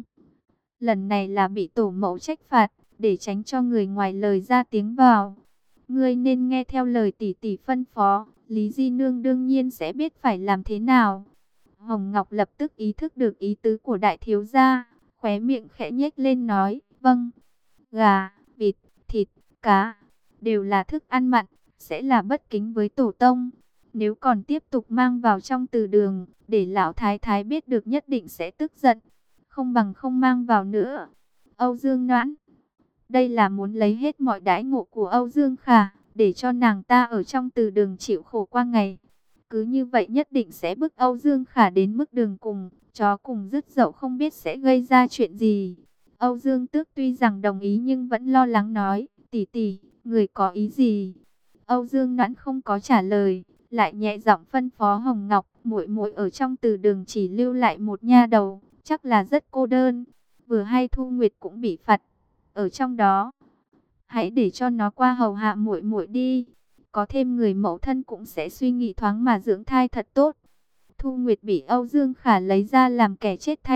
A: lần này là bị tổ mẫu trách phạt, để tránh cho người ngoài lời ra tiếng vào. Ngươi nên nghe theo lời tỷ tỷ phân phó, Lý Di Nương đương nhiên sẽ biết phải làm thế nào. Hồng Ngọc lập tức ý thức được ý tứ của đại thiếu gia, khóe miệng khẽ nhếch lên nói, vâng, gà, vịt, thịt, cá, đều là thức ăn mặn, sẽ là bất kính với tổ tông. Nếu còn tiếp tục mang vào trong từ đường, để lão thái thái biết được nhất định sẽ tức giận, không bằng không mang vào nữa. Âu Dương Noãn, đây là muốn lấy hết mọi đãi ngộ của Âu Dương Khả, để cho nàng ta ở trong từ đường chịu khổ qua ngày. Cứ như vậy nhất định sẽ bức Âu Dương Khả đến mức đường cùng, chó cùng dứt dậu không biết sẽ gây ra chuyện gì. Âu Dương Tước tuy rằng đồng ý nhưng vẫn lo lắng nói, tỷ tỷ, người có ý gì? Âu Dương Noãn không có trả lời, lại nhẹ giọng phân phó Hồng Ngọc, muội muội ở trong từ đường chỉ lưu lại một nha đầu, chắc là rất cô đơn. Vừa hay Thu Nguyệt cũng bị phạt ở trong đó, hãy để cho nó qua hầu hạ muội muội đi. Có thêm người mẫu thân cũng sẽ suy nghĩ thoáng mà dưỡng thai thật tốt. Thu Nguyệt bị Âu Dương Khả lấy ra làm kẻ chết thay,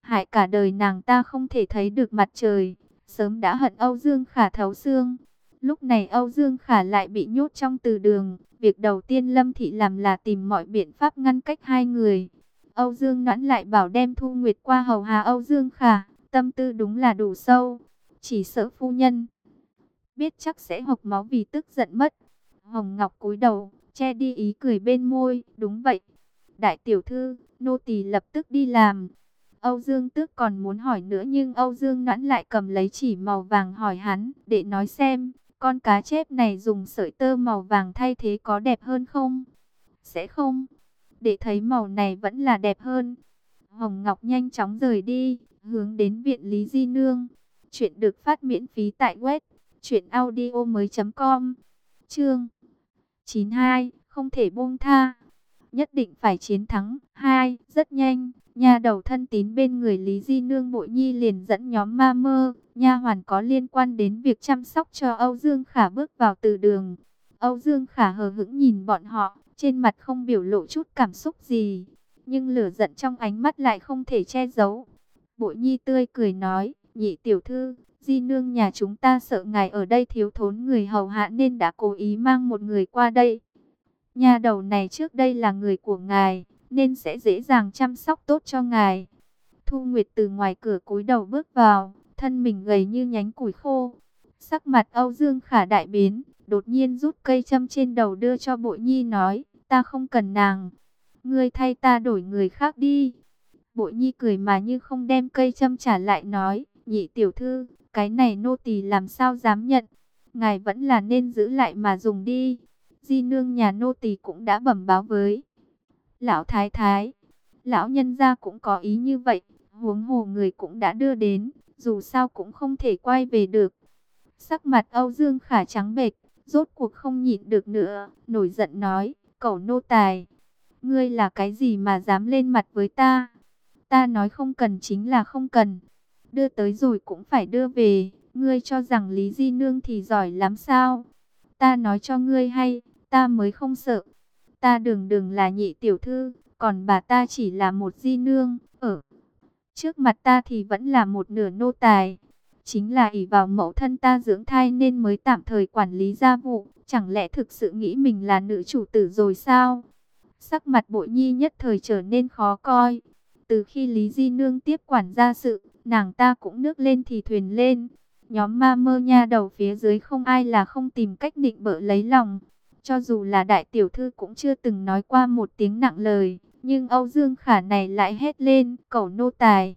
A: hại cả đời nàng ta không thể thấy được mặt trời, sớm đã hận Âu Dương Khả thấu xương. Lúc này Âu Dương Khả lại bị nhốt trong từ đường, việc đầu tiên Lâm Thị làm là tìm mọi biện pháp ngăn cách hai người. Âu Dương Noãn lại bảo đem Thu Nguyệt qua hầu hạ Âu Dương Khả, tâm tư đúng là đủ sâu, chỉ sợ phu nhân biết chắc sẽ hộc máu vì tức giận mất. Hồng Ngọc cúi đầu, che đi ý cười bên môi, đúng vậy. Đại tiểu thư, nô tỳ lập tức đi làm. Âu Dương Tước còn muốn hỏi nữa nhưng Âu Dương Noãn lại cầm lấy chỉ màu vàng hỏi hắn, để nói xem, con cá chép này dùng sợi tơ màu vàng thay thế có đẹp hơn không? Sẽ không, để thấy màu này vẫn là đẹp hơn. Hồng Ngọc nhanh chóng rời đi, hướng đến viện Lý Di Nương. Chuyện được phát miễn phí tại web truyện audio mới chấm com. Chương chín mươi hai, không thể buông tha. Nhất định phải chiến thắng. Hai, rất nhanh, nha đầu thân tín bên người Lý Di Nương Bội Nhi liền dẫn nhóm ma mơ, nha hoàn có liên quan đến việc chăm sóc cho Âu Dương Khả bước vào từ đường. Âu Dương Khả hờ hững nhìn bọn họ, trên mặt không biểu lộ chút cảm xúc gì, nhưng lửa giận trong ánh mắt lại không thể che giấu. Bội Nhi tươi cười nói, nhị tiểu thư, Di Nương nhà chúng ta sợ ngài ở đây thiếu thốn người hầu hạ nên đã cố ý mang một người qua đây. Nha đầu này trước đây là người của ngài, nên sẽ dễ dàng chăm sóc tốt cho ngài. Thu Nguyệt từ ngoài cửa cúi đầu bước vào, thân mình gầy như nhánh củi khô. Sắc mặt Âu Dương Khả đại biến, đột nhiên rút cây châm trên đầu đưa cho Bội Nhi nói, ta không cần nàng, ngươi thay ta đổi người khác đi. Bội Nhi cười mà như không đem cây châm trả lại nói, nhị tiểu thư, cái này nô tỳ làm sao dám nhận, ngài vẫn là nên giữ lại mà dùng đi. Di nương nhà nô tỳ cũng đã bẩm báo với lão thái thái, lão nhân gia cũng có ý như vậy, huống hồ người cũng đã đưa đến, dù sao cũng không thể quay về được. Sắc mặt Âu Dương Khả trắng bệch, rốt cuộc không nhịn được nữa, nổi giận nói, cẩu nô tài, ngươi là cái gì mà dám lên mặt với ta? Ta nói không cần chính là không cần, đưa tới rồi cũng phải đưa về, ngươi cho rằng Lý Di Nương thì giỏi lắm sao? Ta nói cho ngươi hay, ta mới không sợ. Ta đường đường là nhị tiểu thư, còn bà ta chỉ là một di nương, ở trước mặt ta thì vẫn là một nửa nô tài. Chính là ỷ vào mẫu thân ta dưỡng thai nên mới tạm thời quản lý gia vụ, chẳng lẽ thực sự nghĩ mình là nữ chủ tử rồi sao? Sắc mặt Bội Nhi nhất thời trở nên khó coi. Từ khi Lý Di Nương tiếp quản gia sự, nàng ta cũng nước lên thì thuyền lên. Nhóm ma mơ nha đầu phía dưới không ai là không tìm cách nịnh bợ lấy lòng. Cho dù là đại tiểu thư cũng chưa từng nói qua một tiếng nặng lời, nhưng Âu Dương Khả này lại hét lên, cẩu nô tài.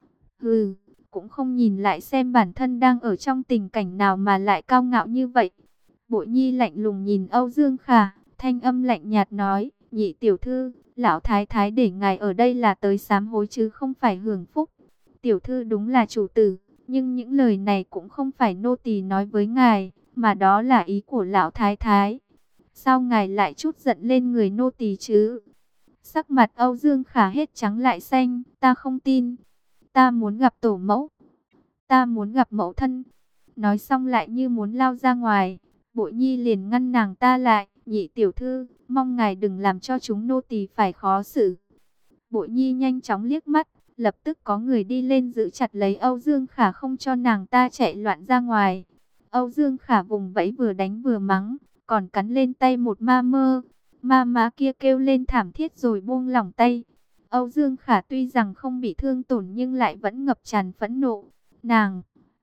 A: Hừ, cũng không nhìn lại xem bản thân đang ở trong tình cảnh nào mà lại cao ngạo như vậy. Bội Nhi lạnh lùng nhìn Âu Dương Khả, thanh âm lạnh nhạt nói, nhị tiểu thư, lão thái thái để ngài ở đây là tới sám hối chứ không phải hưởng phúc. Tiểu thư đúng là chủ tử, nhưng những lời này cũng không phải nô tỳ nói với ngài, mà đó là ý của lão thái thái. Sao ngài lại chút giận lên người nô tỳ chứ? Sắc mặt Âu Dương Khả hết trắng lại xanh, ta không tin. Ta muốn gặp tổ mẫu. Ta muốn gặp mẫu thân. Nói xong lại như muốn lao ra ngoài. Bội Nhi liền ngăn nàng ta lại, nhị tiểu thư, mong ngài đừng làm cho chúng nô tỳ phải khó xử. Bội Nhi nhanh chóng liếc mắt, lập tức có người đi lên giữ chặt lấy Âu Dương Khả không cho nàng ta chạy loạn ra ngoài. Âu Dương Khả vùng vẫy vừa đánh vừa mắng, còn cắn lên tay một ma mơ. Ma má kia kêu lên thảm thiết rồi buông lỏng tay. Âu Dương Khả tuy rằng không bị thương tổn nhưng lại vẫn ngập tràn phẫn nộ. Nàng,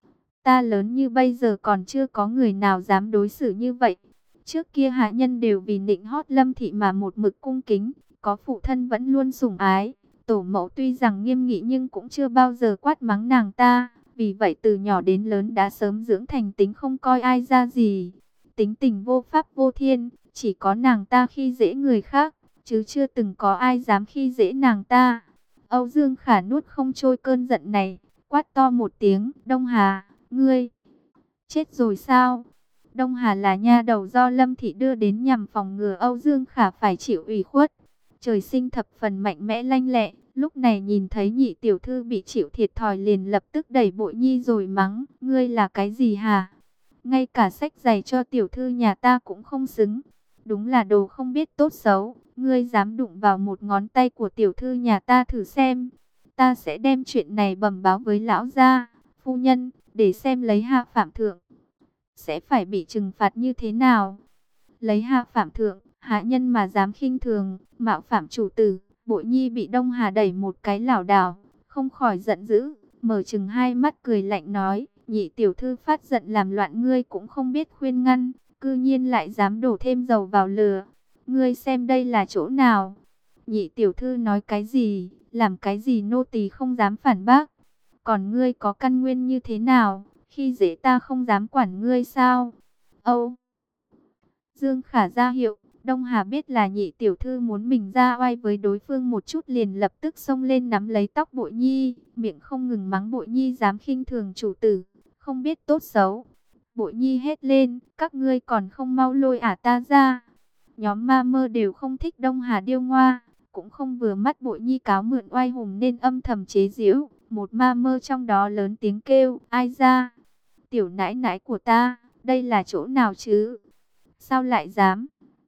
A: ta lớn như bây giờ còn chưa có người nào dám đối xử như vậy. Trước kia hạ nhân đều vì nịnh hót Lâm Thị mà một mực cung kính, có phụ thân vẫn luôn sủng ái. Tổ mẫu tuy rằng nghiêm nghị nhưng cũng chưa bao giờ quát mắng nàng ta. Vì vậy từ nhỏ đến lớn đã sớm dưỡng thành tính không coi ai ra gì. Tính tình vô pháp vô thiên, chỉ có nàng ta khi dễ người khác, chứ chưa từng có ai dám khi dễ nàng ta. Âu Dương Khả nuốt không trôi cơn giận này, quát to một tiếng, Đông Hà, ngươi chết rồi sao? Đông Hà là nha đầu do Lâm Thị đưa đến nhằm phòng ngừa Âu Dương Khả phải chịu ủy khuất. Trời sinh thập phần mạnh mẽ lanh lẹ, lúc này nhìn thấy nhị tiểu thư bị chịu thiệt thòi liền lập tức đẩy Bội Nhi rồi mắng, ngươi là cái gì hả? Ngay cả sách giày cho tiểu thư nhà ta cũng không xứng. Đúng là đồ không biết tốt xấu, ngươi dám đụng vào một ngón tay của tiểu thư nhà ta thử xem. Ta sẽ đem chuyện này bẩm báo với lão gia, phu nhân, để xem lấy hạ phạm thượng sẽ phải bị trừng phạt như thế nào. Lấy hạ phạm thượng, hạ nhân mà dám khinh thường, mạo phạm chủ tử. Bội Nhi bị Đông Hà đẩy một cái lảo đảo, không khỏi giận dữ, mở trừng hai mắt cười lạnh nói, nhị tiểu thư phát giận làm loạn ngươi cũng không biết khuyên ngăn, cư nhiên lại dám đổ thêm dầu vào lửa. Ngươi xem đây là chỗ nào? Nhị tiểu thư nói cái gì, làm cái gì nô tỳ không dám phản bác. Còn ngươi có căn nguyên như thế nào, khi dễ ta không dám quản ngươi sao? Âu Dương Khả ra hiệu. Đông Hà biết là nhị tiểu thư muốn mình ra oai với đối phương một chút, liền lập tức xông lên nắm lấy tóc Bội Nhi, miệng không ngừng mắng Bội Nhi dám khinh thường chủ tử, không biết tốt xấu. Bội Nhi hét lên, các ngươi còn không mau lôi ả ta ra. Nhóm ma mơ đều không thích Đông Hà điêu ngoa, cũng không vừa mắt Bội Nhi cáo mượn oai hùng nên âm thầm chế giễu. Một ma mơ trong đó lớn tiếng kêu, ai ra? Tiểu nãi nãi của ta, đây là chỗ nào chứ? Sao lại dám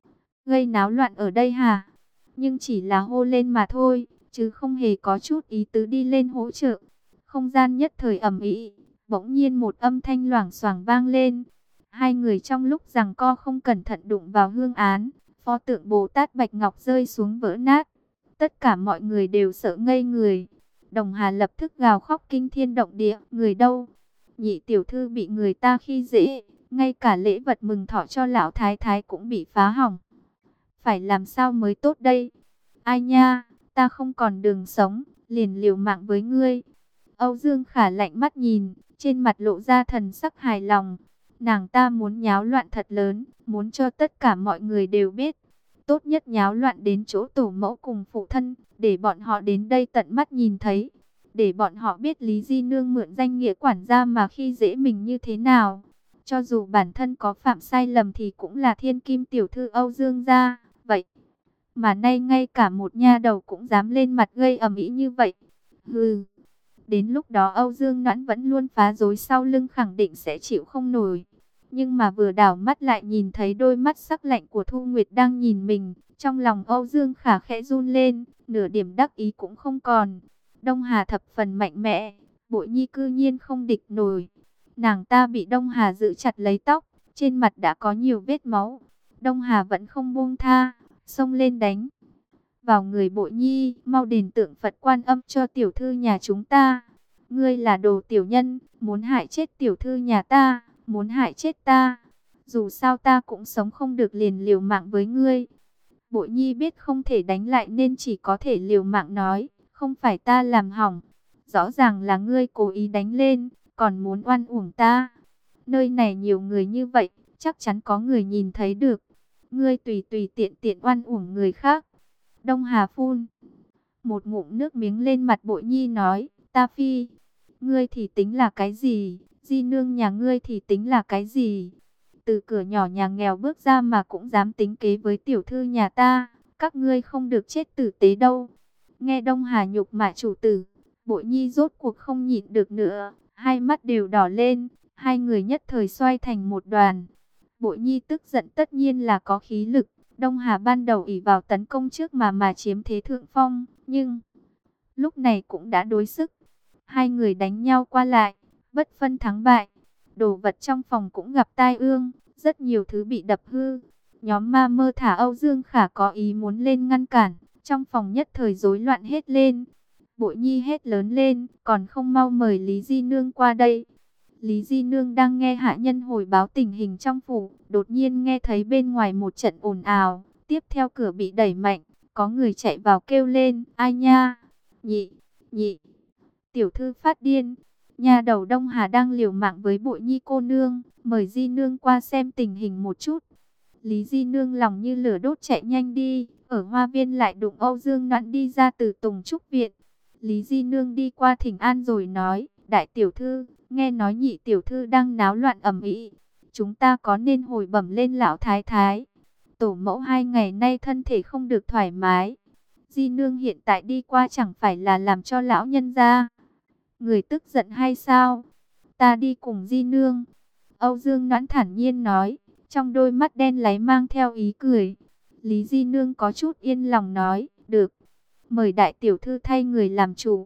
A: gây náo loạn ở đây hả? Nhưng chỉ là hô lên mà thôi, chứ không hề có chút ý tứ đi lên hỗ trợ. Không gian nhất thời ầm ĩ, bỗng nhiên một âm thanh loảng xoảng vang lên. Hai người trong lúc giằng co không cẩn thận đụng vào hương án, pho tượng Bồ Tát Bạch Ngọc rơi xuống vỡ nát. Tất cả mọi người đều sợ ngây người. Đồng Hà lập tức gào khóc kinh thiên động địa, người đâu? Nhị tiểu thư bị người ta khi dễ, ngay cả lễ vật mừng thọ cho lão thái thái cũng bị phá hỏng. Phải làm sao mới tốt đây? Ai nha, ta không còn đường sống, liền liều mạng với ngươi. Âu Dương Khả lạnh mắt nhìn, trên mặt lộ ra thần sắc hài lòng. Nàng ta muốn nháo loạn thật lớn, muốn cho tất cả mọi người đều biết. Tốt nhất nháo loạn đến chỗ tổ mẫu cùng phụ thân, để bọn họ đến đây tận mắt nhìn thấy. Để bọn họ biết Lý Di Nương mượn danh nghĩa quản gia mà khi dễ mình như thế nào. Cho dù bản thân có phạm sai lầm thì cũng là thiên kim tiểu thư Âu Dương gia. Vậy mà nay ngay cả một nha đầu cũng dám lên mặt gây ầm ĩ như vậy. Hừ. Đến lúc đó Âu Dương Noãn vẫn luôn phá rối sau lưng khẳng định sẽ chịu không nổi. Nhưng mà vừa đảo mắt lại nhìn thấy đôi mắt sắc lạnh của Thu Nguyệt đang nhìn mình, trong lòng Âu Dương Khả khẽ run lên, nửa điểm đắc ý cũng không còn. Đông Hà thập phần mạnh mẽ, Bội Nhi cư nhiên không địch nổi. Nàng ta bị Đông Hà giữ chặt lấy tóc, trên mặt đã có nhiều vết máu. Đông Hà vẫn không buông tha, xông lên đánh vào người Bội Nhi, mau đền tượng Phật Quan Âm cho tiểu thư nhà chúng ta. Ngươi là đồ tiểu nhân, muốn hại chết tiểu thư nhà ta, muốn hại chết ta. Dù sao ta cũng sống không được, liền liều mạng với ngươi. Bội Nhi biết không thể đánh lại nên chỉ có thể liều mạng nói, không phải ta làm hỏng, rõ ràng là ngươi cố ý đánh lên, còn muốn oan uổng ta. Nơi này nhiều người như vậy, chắc chắn có người nhìn thấy được. Ngươi tùy tùy tiện tiện oan uổng người khác. Đông Hà phun một ngụm nước miếng lên mặt Bội Nhi nói, ta phi, ngươi thì tính là cái gì, Di Nương nhà ngươi thì tính là cái gì. Từ cửa nhỏ nhà nghèo bước ra mà cũng dám tính kế với tiểu thư nhà ta, các ngươi không được chết tử tế đâu. Nghe Đông Hà nhục mạ chủ tử, Bội Nhi rốt cuộc không nhịn được nữa, hai mắt đều đỏ lên, hai người nhất thời xoay thành một đoàn. Bội Nhi tức giận tất nhiên là có khí lực, Đông Hà ban đầu ỷ vào tấn công trước mà mà chiếm thế thượng phong, nhưng lúc này cũng đã đối sức. Hai người đánh nhau qua lại, bất phân thắng bại. Đồ vật trong phòng cũng gặp tai ương, rất nhiều thứ bị đập hư. Nhóm ma mơ thả Âu Dương Khả có ý muốn lên ngăn cản, trong phòng nhất thời rối loạn hết lên. Bội Nhi hét lớn lên, còn không mau mời Lý Di Nương qua đây. Lý Di Nương đang nghe hạ nhân hồi báo tình hình trong phủ, đột nhiên nghe thấy bên ngoài một trận ồn ào, tiếp theo cửa bị đẩy mạnh, có người chạy vào kêu lên, ai nha, nhị, nhị, tiểu thư phát điên. Nhà đầu Đông Hà đang liều mạng với Bội Nhi cô nương, mời Di Nương qua xem tình hình một chút. Lý Di Nương lòng như lửa đốt chạy nhanh đi, ở hoa viên lại đụng Âu Dương Noãn đi ra từ Tùng Trúc Viện. Lý Di Nương đi qua thỉnh an rồi nói, đại tiểu thư, nghe nói nhị tiểu thư đang náo loạn ầm ĩ, chúng ta có nên hồi bẩm lên lão thái thái? Tổ mẫu hai ngày nay thân thể không được thoải mái. Di Nương hiện tại đi qua chẳng phải là làm cho lão nhân gia người tức giận hay sao? Ta đi cùng Di Nương. Âu Dương Noãn thản nhiên nói, trong đôi mắt đen láy mang theo ý cười. Lý Di Nương có chút yên lòng nói, được, mời đại tiểu thư thay người làm chủ.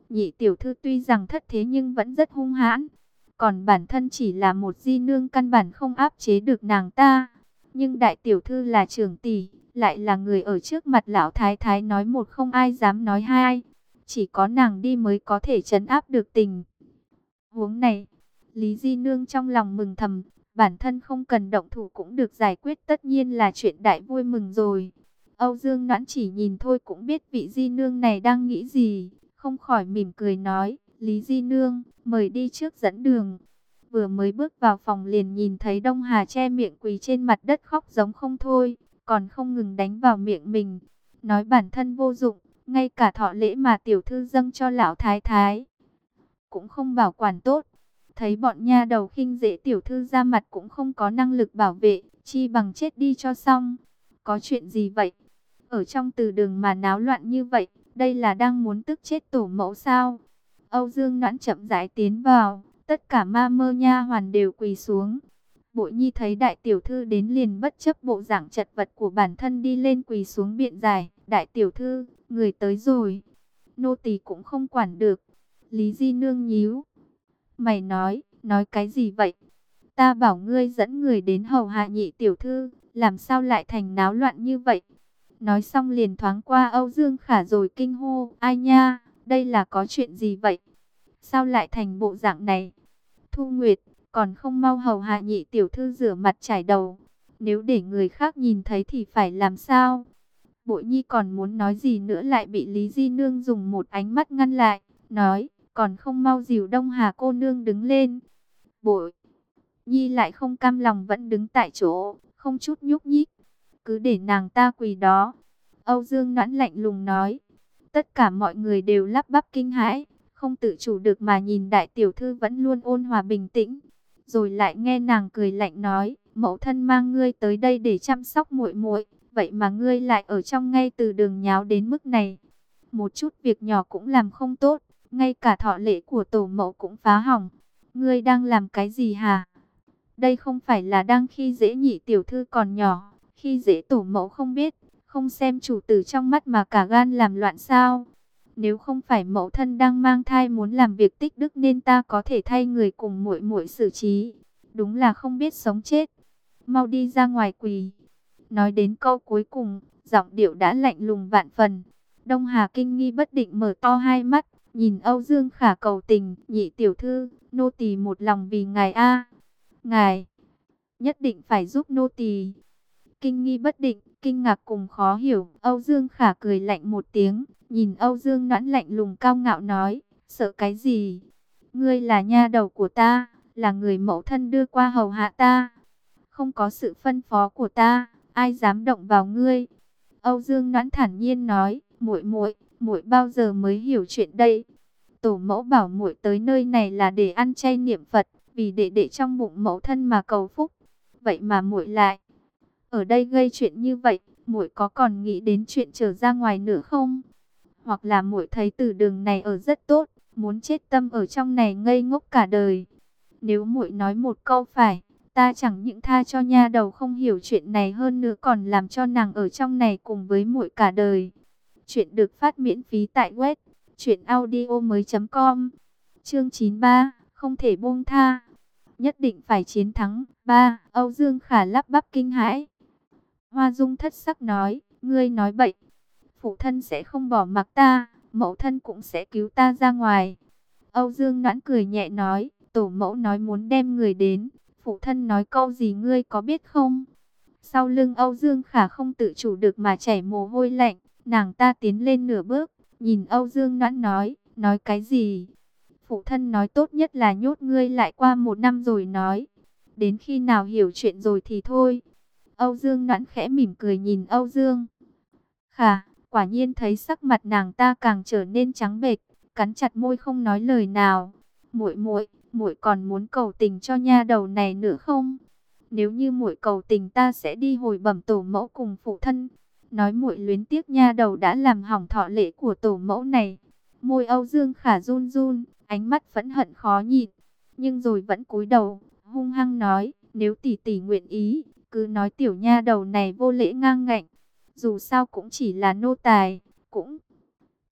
A: nhị tiểu thư tuy rằng thất thế nhưng vẫn rất hung hãn. Còn bản thân chỉ là một di nương, căn bản không áp chế được nàng ta. Nhưng đại tiểu thư là trưởng tỷ, lại là người ở trước mặt lão thái thái, nói một không ai dám nói hai. Chỉ có nàng đi mới có thể trấn áp được tình huống này. Lý di nương trong lòng mừng thầm, bản thân không cần động thủ cũng được giải quyết, tất nhiên là chuyện đại vui mừng rồi. Âu Dương Noãn chỉ nhìn thôi cũng biết vị di nương này đang nghĩ gì, không khỏi mỉm cười nói, Lý di nương, mời đi trước dẫn đường. Vừa mới bước vào phòng liền nhìn thấy Đông Hà che miệng quỳ trên mặt đất khóc giống không thôi, còn không ngừng đánh vào miệng mình, nói bản thân vô dụng, ngay cả thọ lễ mà tiểu thư dâng cho lão thái thái cũng không bảo quản tốt. Thấy bọn nha đầu khinh dễ tiểu thư ra mặt cũng không có năng lực bảo vệ, chi bằng chết đi cho xong. Có chuyện gì vậy? Ở trong từ đường mà náo loạn như vậy, đây là đang muốn tức chết tổ mẫu sao? Âu Dương Noãn chậm rãi tiến vào, tất cả ma mơ nha hoàn đều quỳ xuống. Bội Nhi thấy đại tiểu thư đến liền bất chấp bộ dạng chật vật của bản thân đi lên quỳ xuống biện giải, đại tiểu thư, người tới rồi. Nô tỳ cũng không quản được. Lý di nương nhíu mày nói, nói cái gì vậy? Ta bảo ngươi dẫn người đến hầu hạ nhị tiểu thư, làm sao lại thành náo loạn như vậy? Nói xong liền thoáng qua Âu Dương Khả rồi kinh hô, ai nha, đây là có chuyện gì vậy? Sao lại thành bộ dạng này? Thu Nguyệt, còn không mau hầu hạ nhị tiểu thư rửa mặt chải đầu. Nếu để người khác nhìn thấy thì phải làm sao? Bội Nhi còn muốn nói gì nữa lại bị Lý Di Nương dùng một ánh mắt ngăn lại, nói, còn không mau dìu Đông Hà cô nương đứng lên. Bội Nhi lại không cam lòng vẫn đứng tại chỗ, không chút nhúc nhích, cứ để nàng ta quỳ đó. Âu Dương Noãn lạnh lùng nói. Tất cả mọi người đều lắp bắp kinh hãi, không tự chủ được mà nhìn đại tiểu thư vẫn luôn ôn hòa bình tĩnh. Rồi lại nghe nàng cười lạnh nói, mẫu thân mang ngươi tới đây để chăm sóc muội muội, vậy mà ngươi lại ở trong ngay từ đường nháo đến mức này. Một chút việc nhỏ cũng làm không tốt, ngay cả thọ lễ của tổ mẫu cũng phá hỏng. Ngươi đang làm cái gì hả? Đây không phải là đang khi dễ nhị tiểu thư còn nhỏ, khi dễ tổ mẫu không biết, không xem chủ tử trong mắt mà cả gan làm loạn sao? Nếu không phải mẫu thân đang mang thai muốn làm việc tích đức nên ta có thể thay người cùng muội muội xử trí. Đúng là không biết sống chết. Mau đi ra ngoài quỳ. Nói đến câu cuối cùng, giọng điệu đã lạnh lùng vạn phần. Đông Hà kinh nghi bất định mở to hai mắt, nhìn Âu Dương Khả cầu tình, nhị tiểu thư, nô tỳ một lòng vì ngài a. Ngài nhất định phải giúp nô tỳ. Kinh nghi bất định, kinh ngạc cùng khó hiểu, Âu Dương Khả cười lạnh một tiếng, nhìn Âu Dương Noãn lạnh lùng cao ngạo nói, sợ cái gì? Ngươi là nha đầu của ta, là người mẫu thân đưa qua hầu hạ ta. Không có sự phân phó của ta, ai dám động vào ngươi? Âu Dương Noãn thản nhiên nói, muội muội, muội bao giờ mới hiểu chuyện đây? Tổ mẫu bảo muội tới nơi này là để ăn chay niệm Phật, vì đệ đệ trong bụng mẫu thân mà cầu phúc. Vậy mà muội lại ở đây gây chuyện như vậy, muội có còn nghĩ đến chuyện trở ra ngoài nữa không? Hoặc là muội thấy từ đường này ở rất tốt, muốn chết tâm ở trong này ngây ngốc cả đời. Nếu muội nói một câu phải, ta chẳng những tha cho nha đầu không hiểu chuyện này, hơn nữa còn làm cho nàng ở trong này cùng với muội cả đời. Chuyện được phát miễn phí tại web truyện audio mới chấm com. Chương chín mươi ba, không thể buông tha. Nhất định phải chiến thắng. Ba, Âu Dương Khả lắp bắp kinh hãi. Hoa Dung thất sắc nói, ngươi nói bậy. Phụ thân sẽ không bỏ mặc ta, mẫu thân cũng sẽ cứu ta ra ngoài. Âu Dương Noãn cười nhẹ nói, tổ mẫu nói muốn đem người đến, phụ thân nói câu gì ngươi có biết không? Sau lưng Âu Dương Khả không tự chủ được mà chảy mồ hôi lạnh, nàng ta tiến lên nửa bước, nhìn Âu Dương Noãn nói, nói cái gì? Phụ thân nói tốt nhất là nhốt ngươi lại qua một năm rồi nói, đến khi nào hiểu chuyện rồi thì thôi. Âu Dương Noãn khẽ mỉm cười nhìn Âu Dương Khả, quả nhiên thấy sắc mặt nàng ta càng trở nên trắng bệch, cắn chặt môi không nói lời nào. Muội muội, muội còn muốn cầu tình cho nha đầu này nữa không? Nếu như muội cầu tình ta sẽ đi hồi bẩm tổ mẫu cùng phụ thân. Nói muội luyến tiếc nha đầu đã làm hỏng thọ lễ của tổ mẫu này. Môi Âu Dương Khả run run, ánh mắt phẫn hận khó nhìn, nhưng rồi vẫn cúi đầu, hung hăng nói, nếu tỷ tỷ nguyện ý, cứ nói tiểu nha đầu này vô lễ ngang ngạnh, dù sao cũng chỉ là nô tài, cũng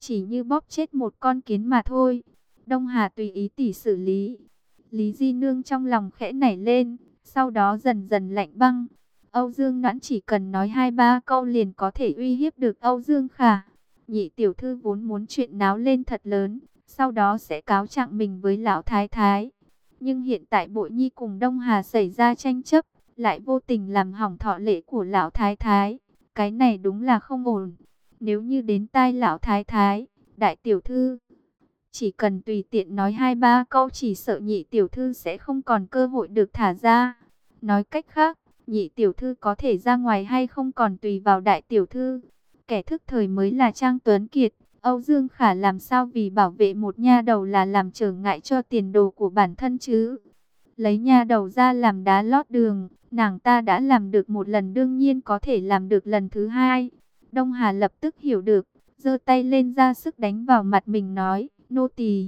A: chỉ như bóp chết một con kiến mà thôi. Đông Hà tùy ý tỷ xử lý. Lý Di Nương trong lòng khẽ nảy lên, sau đó dần dần lạnh băng. Âu Dương Noãn chỉ cần nói hai ba câu liền có thể uy hiếp được Âu Dương Khả. Nhị tiểu thư vốn muốn chuyện náo lên thật lớn, sau đó sẽ cáo trạng mình với lão thái thái. Nhưng hiện tại Bội Nhi cùng Đông Hà xảy ra tranh chấp, lại vô tình làm hỏng thọ lễ của lão thái thái. Cái này đúng là không ổn. Nếu như đến tai lão thái thái, đại tiểu thư chỉ cần tùy tiện nói hai ba câu, chỉ sợ nhị tiểu thư sẽ không còn cơ hội được thả ra. Nói cách khác, nhị tiểu thư có thể ra ngoài hay không còn tùy vào đại tiểu thư. Kẻ thức thời mới là Trang Tuấn Kiệt. Âu Dương Khả làm sao vì bảo vệ một nha đầu là làm trở ngại cho tiền đồ của bản thân chứ? Lấy nha đầu ra làm đá lót đường, nàng ta đã làm được một lần, đương nhiên có thể làm được lần thứ hai. Đông Hà lập tức hiểu được, giơ tay lên ra sức đánh vào mặt mình nói, nô tỳ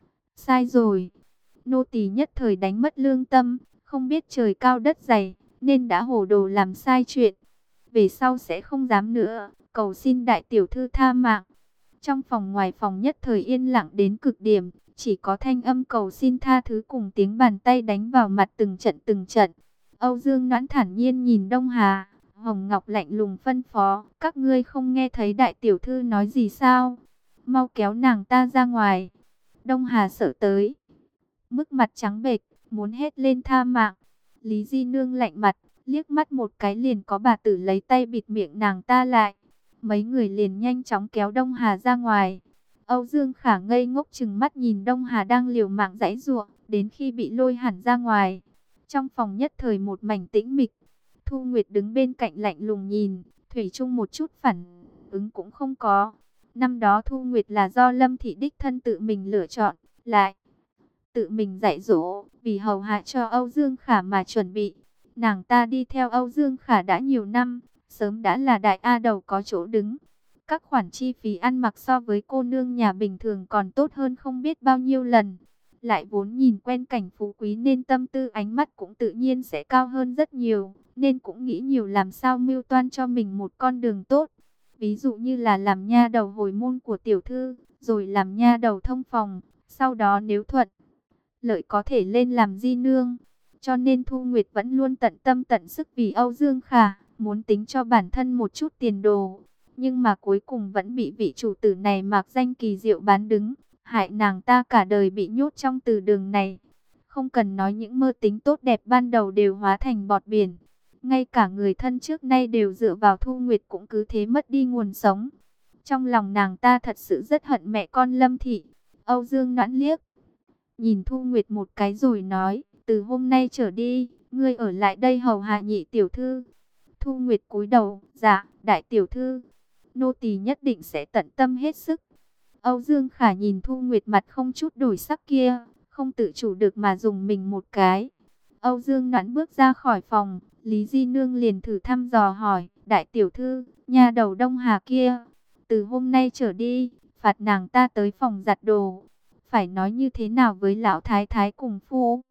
A: sai rồi. Nô tỳ nhất thời đánh mất lương tâm, không biết trời cao đất dày, nên đã hồ đồ làm sai chuyện. Về sau sẽ không dám nữa, cầu xin đại tiểu thư tha mạng. Trong phòng ngoài phòng nhất thời yên lặng đến cực điểm, chỉ có thanh âm cầu xin tha thứ cùng tiếng bàn tay đánh vào mặt từng trận từng trận. Âu Dương Noãn thản nhiên nhìn Đông Hà, Hồng Ngọc lạnh lùng phân phó, các ngươi không nghe thấy đại tiểu thư nói gì sao? Mau kéo nàng ta ra ngoài. Đông Hà sợ tới mức mặt trắng bệch, muốn hét lên tha mạng. Lý Di Nương lạnh mặt, liếc mắt một cái liền có bà tử lấy tay bịt miệng nàng ta lại. Mấy người liền nhanh chóng kéo Đông Hà ra ngoài. Âu Dương Khả ngây ngốc chừng mắt nhìn Đông Hà đang liều mạng giãy giụa, đến khi bị lôi hẳn ra ngoài. Trong phòng nhất thời một mảnh tĩnh mịch. Thu Nguyệt đứng bên cạnh lạnh lùng nhìn, thủy chung một chút phản ứng cũng không có. Năm đó Thu Nguyệt là do Lâm Thị đích thân tự mình lựa chọn, lại tự mình dạy dỗ, vì hầu hạ cho Âu Dương Khả mà chuẩn bị. Nàng ta đi theo Âu Dương Khả đã nhiều năm, sớm đã là đại A đầu có chỗ đứng. Các khoản chi phí ăn mặc so với cô nương nhà bình thường còn tốt hơn không biết bao nhiêu lần. Lại vốn nhìn quen cảnh phú quý nên tâm tư ánh mắt cũng tự nhiên sẽ cao hơn rất nhiều. Nên cũng nghĩ nhiều làm sao mưu toan cho mình một con đường tốt. Ví dụ như là làm nha đầu hồi môn của tiểu thư, rồi làm nha đầu thông phòng. Sau đó nếu thuận lợi có thể lên làm di nương. Cho nên Thu Nguyệt vẫn luôn tận tâm tận sức vì Âu Dương Khả, muốn tính cho bản thân một chút tiền đồ. Nhưng mà cuối cùng vẫn bị vị chủ tử này mạc danh kỳ diệu bán đứng, hại nàng ta cả đời bị nhốt trong từ đường này. Không cần nói những mơ tính tốt đẹp ban đầu đều hóa thành bọt biển. Ngay cả người thân trước nay đều dựa vào Thu Nguyệt cũng cứ thế mất đi nguồn sống. Trong lòng nàng ta thật sự rất hận mẹ con Lâm Thị. Âu Dương Noãn liếc nhìn Thu Nguyệt một cái rồi nói, từ hôm nay trở đi, ngươi ở lại đây hầu hạ nhị tiểu thư. Thu Nguyệt cúi đầu, dạ, đại tiểu thư, nô tỳ nhất định sẽ tận tâm hết sức. Âu Dương Khả nhìn Thu Nguyệt mặt không chút đổi sắc kia, không tự chủ được mà dùng mình một cái. Âu Dương Noãn bước ra khỏi phòng, Lý Di Nương liền thử thăm dò hỏi, đại tiểu thư, nhà đầu Đông Hà kia, từ hôm nay trở đi, phạt nàng ta tới phòng giặt đồ. Phải nói như thế nào với lão thái thái cùng phu